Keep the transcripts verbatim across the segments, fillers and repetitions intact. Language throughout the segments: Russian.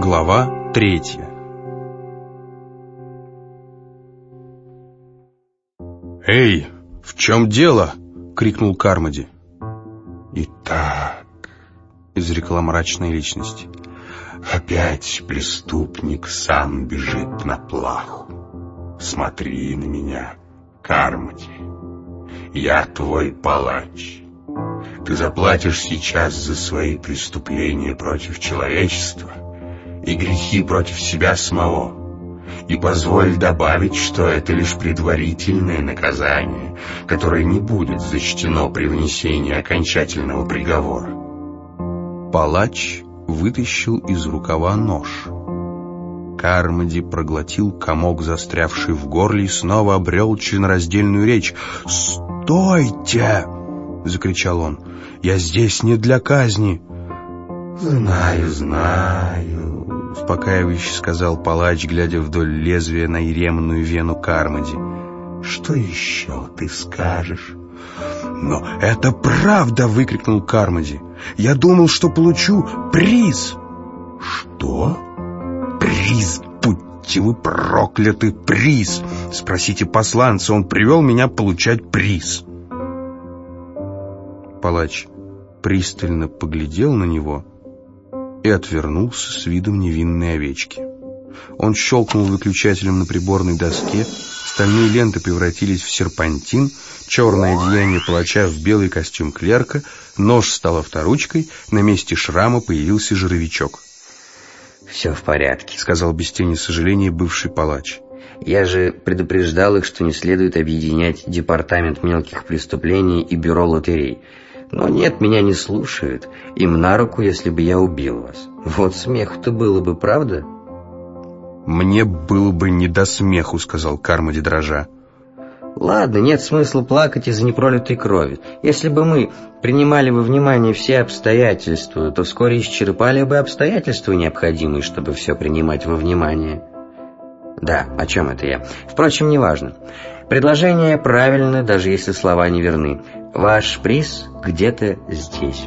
Глава третья. «Эй, в чем дело?» — крикнул Кармоди. «Итак», — изрекла мрачная личность, — «опять преступник сам бежит на плаху. Смотри на меня, Кармоди. Я твой палач. Ты заплатишь сейчас за свои преступления против человечества и грехи против себя самого. И позволь добавить, что это лишь предварительное наказание, которое не будет зачтено при вынесении окончательного приговора». Палач вытащил из рукава нож. Кармоди проглотил комок, застрявший в горле, и снова обрел членораздельную речь. «Стойте!» — закричал он. «Я здесь не для казни!» «Знаю, знаю», — успокаивающе сказал палач, глядя вдоль лезвия на еремную вену Кармоди. «Что еще ты скажешь?» «Но это правда!» — выкрикнул Кармоди. «Я думал, что получу приз!» «Что?» «Приз! Будьте вы прокляты! Приз! Спросите посланца, он привел меня получать приз!» Палач пристально поглядел на него и отвернулся с видом невинной овечки. Он щелкнул выключателем на приборной доске, стальные ленты превратились в серпантин, черное одеяние палача в белый костюм клерка, нож стал авторучкой, на месте шрама появился жировичок. «Все в порядке», — сказал без тени сожаления бывший палач. «Я же предупреждал их, что не следует объединять департамент мелких преступлений и бюро лотерей. Но нет, меня не слушают. Им на руку, если бы я убил вас. Вот смеху-то было бы, правда?» «Мне было бы не до смеху», — сказал Кармоди дрожа. «Ладно, нет смысла плакать из-за непролитой крови. Если бы мы принимали во внимание все обстоятельства, то вскоре исчерпали бы обстоятельства, необходимые, чтобы все принимать во внимание». Да, о чем это я? Впрочем, неважно. Предложение правильно, даже если слова не верны. Ваш приз где-то здесь.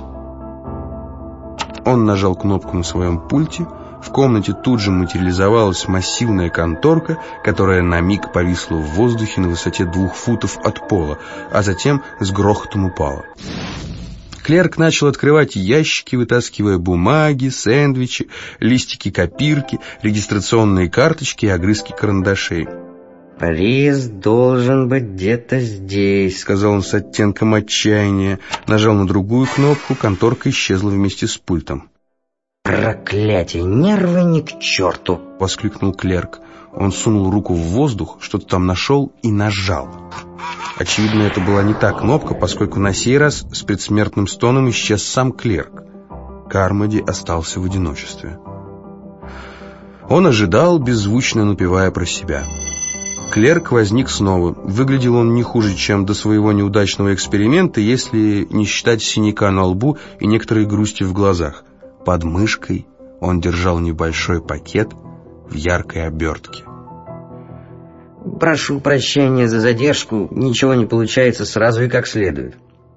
Он нажал кнопку на своем пульте. В комнате тут же материализовалась массивная конторка, которая на миг повисла в воздухе на высоте двух футов от пола, а затем с грохотом упала. Клерк начал открывать ящики, вытаскивая бумаги, сэндвичи, листики копирки, регистрационные карточки и огрызки карандашей. «Приз должен быть где-то здесь», — сказал он с оттенком отчаяния. Нажал на другую кнопку, конторка исчезла вместе с пультом. «Проклятие, нервы ни к черту!» — воскликнул клерк. Он сунул руку в воздух, что-то там нашел и нажал. Очевидно, это была не та кнопка, поскольку на сей раз с предсмертным стоном исчез сам клерк. Кармоди остался в одиночестве. Он ожидал, беззвучно напевая про себя. Клерк возник снова. Выглядел он не хуже, чем до своего неудачного эксперимента, если не считать синяка на лбу и некоторой грусти в глазах. Под мышкой он держал небольшой пакет в яркой обертке. «Прошу прощения за задержку, ничего не получается сразу и как следует».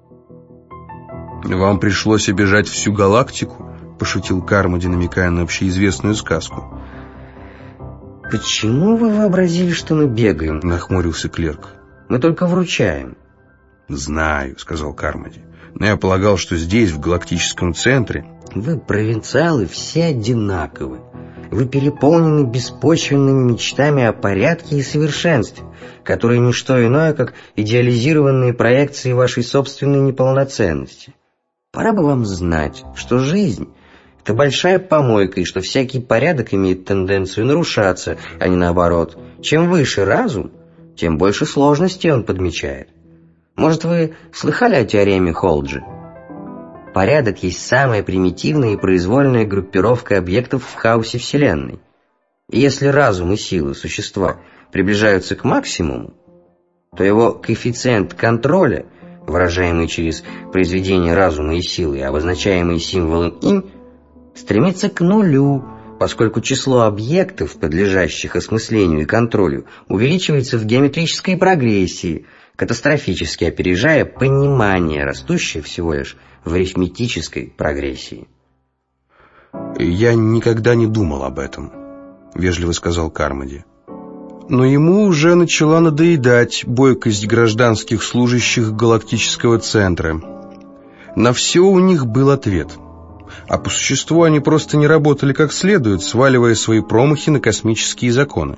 «Вам пришлось обижать всю галактику?» — пошутил Кармоди, намекая на общеизвестную сказку. «Почему вы вообразили, что мы бегаем?» — нахмурился клерк. «Мы только вручаем». «Знаю», — сказал Кармоди, — «но я полагал, что здесь, в галактическом центре...» «Вы, провинциалы, все одинаковы. Вы переполнены беспочвенными мечтами о порядке и совершенстве, которые не что иное, как идеализированные проекции вашей собственной неполноценности. Пора бы вам знать, что жизнь — это большая помойка, и что всякий порядок имеет тенденцию нарушаться, а не наоборот. Чем выше разум, тем больше сложностей он подмечает. Может, вы слыхали о теореме Холджи? Порядок есть самая примитивная и произвольная группировка объектов в хаосе Вселенной. И если разум и силы существа приближаются к максимуму, то его коэффициент контроля, выражаемый через произведение разума и силы, обозначаемый символом инь, стремится к нулю, поскольку число объектов, подлежащих осмыслению и контролю, увеличивается в геометрической прогрессии, катастрофически опережая понимание, растущее всего лишь в арифметической прогрессии. «Я никогда не думал об этом», — вежливо сказал Кармоди. Но ему уже начала надоедать бойкость гражданских служащих галактического центра. На все у них был ответ. А по существу они просто не работали как следует, сваливая свои промахи на космические законы.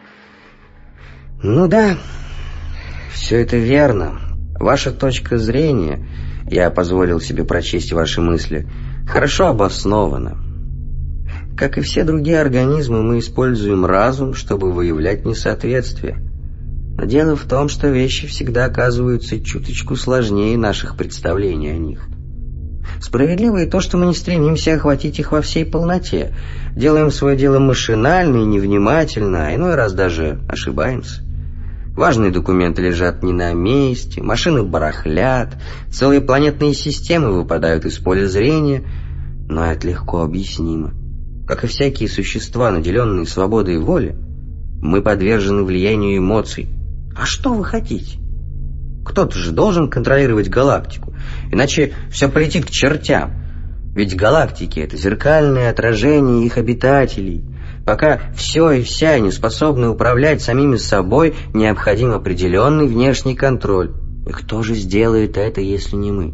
Ну да, все это верно. Ваша точка зрения, я позволил себе прочесть ваши мысли, хорошо обоснована. Как и все другие организмы, мы используем разум, чтобы выявлять несоответствия. Но дело в том, что вещи всегда оказываются чуточку сложнее наших представлений о них. Справедливо и то, что мы не стремимся охватить их во всей полноте. Делаем свое дело машинально и невнимательно, а иной раз даже ошибаемся. Важные документы лежат не на месте, машины барахлят, целые планетные системы выпадают из поля зрения, но это легко объяснимо. Как и всякие существа, наделенные свободой воли, мы подвержены влиянию эмоций. А что вы хотите? Кто-то же должен контролировать галактику, иначе все полетит к чертям. Ведь галактики — это зеркальное отражение их обитателей. Пока все и вся не способны управлять самими собой, необходим определенный внешний контроль. И кто же сделает это, если не мы?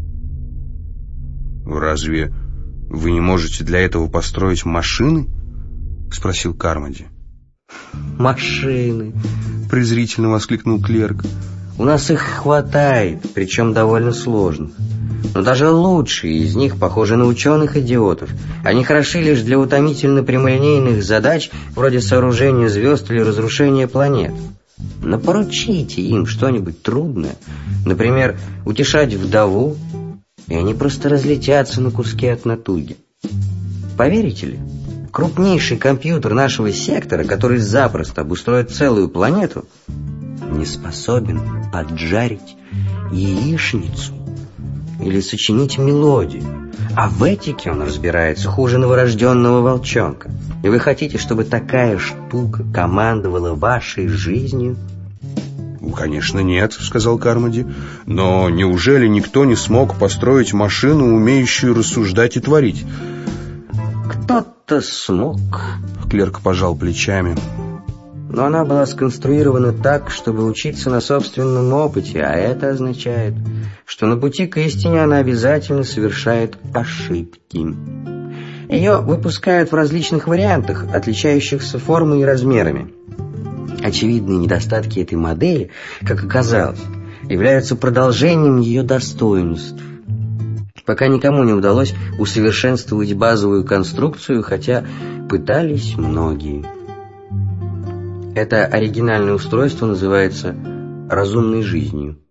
«Разве вы не можете для этого построить машины?» — спросил Кармоди. «Машины!» — презрительно воскликнул клерк. «У нас их хватает, причем довольно сложных. Но даже лучшие из них похожи на ученых-идиотов. Они хороши лишь для утомительно прямолинейных задач, вроде сооружения звезд или разрушения планет. Но поручите им что-нибудь трудное, например, утешать вдову, и они просто разлетятся на куски от натуги. Поверите ли, крупнейший компьютер нашего сектора, который запросто обустроит целую планету, не способен поджарить яичницу или сочинить мелодию, а в этике он разбирается хуже новорожденного волчонка. И вы хотите, чтобы такая штука командовала вашей жизнью?» «Ну, конечно, нет», — сказал Кармоди. «Но неужели никто не смог построить машину, умеющую рассуждать и творить?» «Кто-то смог», — клерк пожал плечами. «Но она была сконструирована так, чтобы учиться на собственном опыте, а это означает, что на пути к истине она обязательно совершает ошибки. Ее выпускают в различных вариантах, отличающихся формой и размерами. Очевидные недостатки этой модели, как оказалось, являются продолжением ее достоинств. Пока никому не удалось усовершенствовать базовую конструкцию, хотя пытались многие. Это оригинальное устройство называется «разумной жизнью».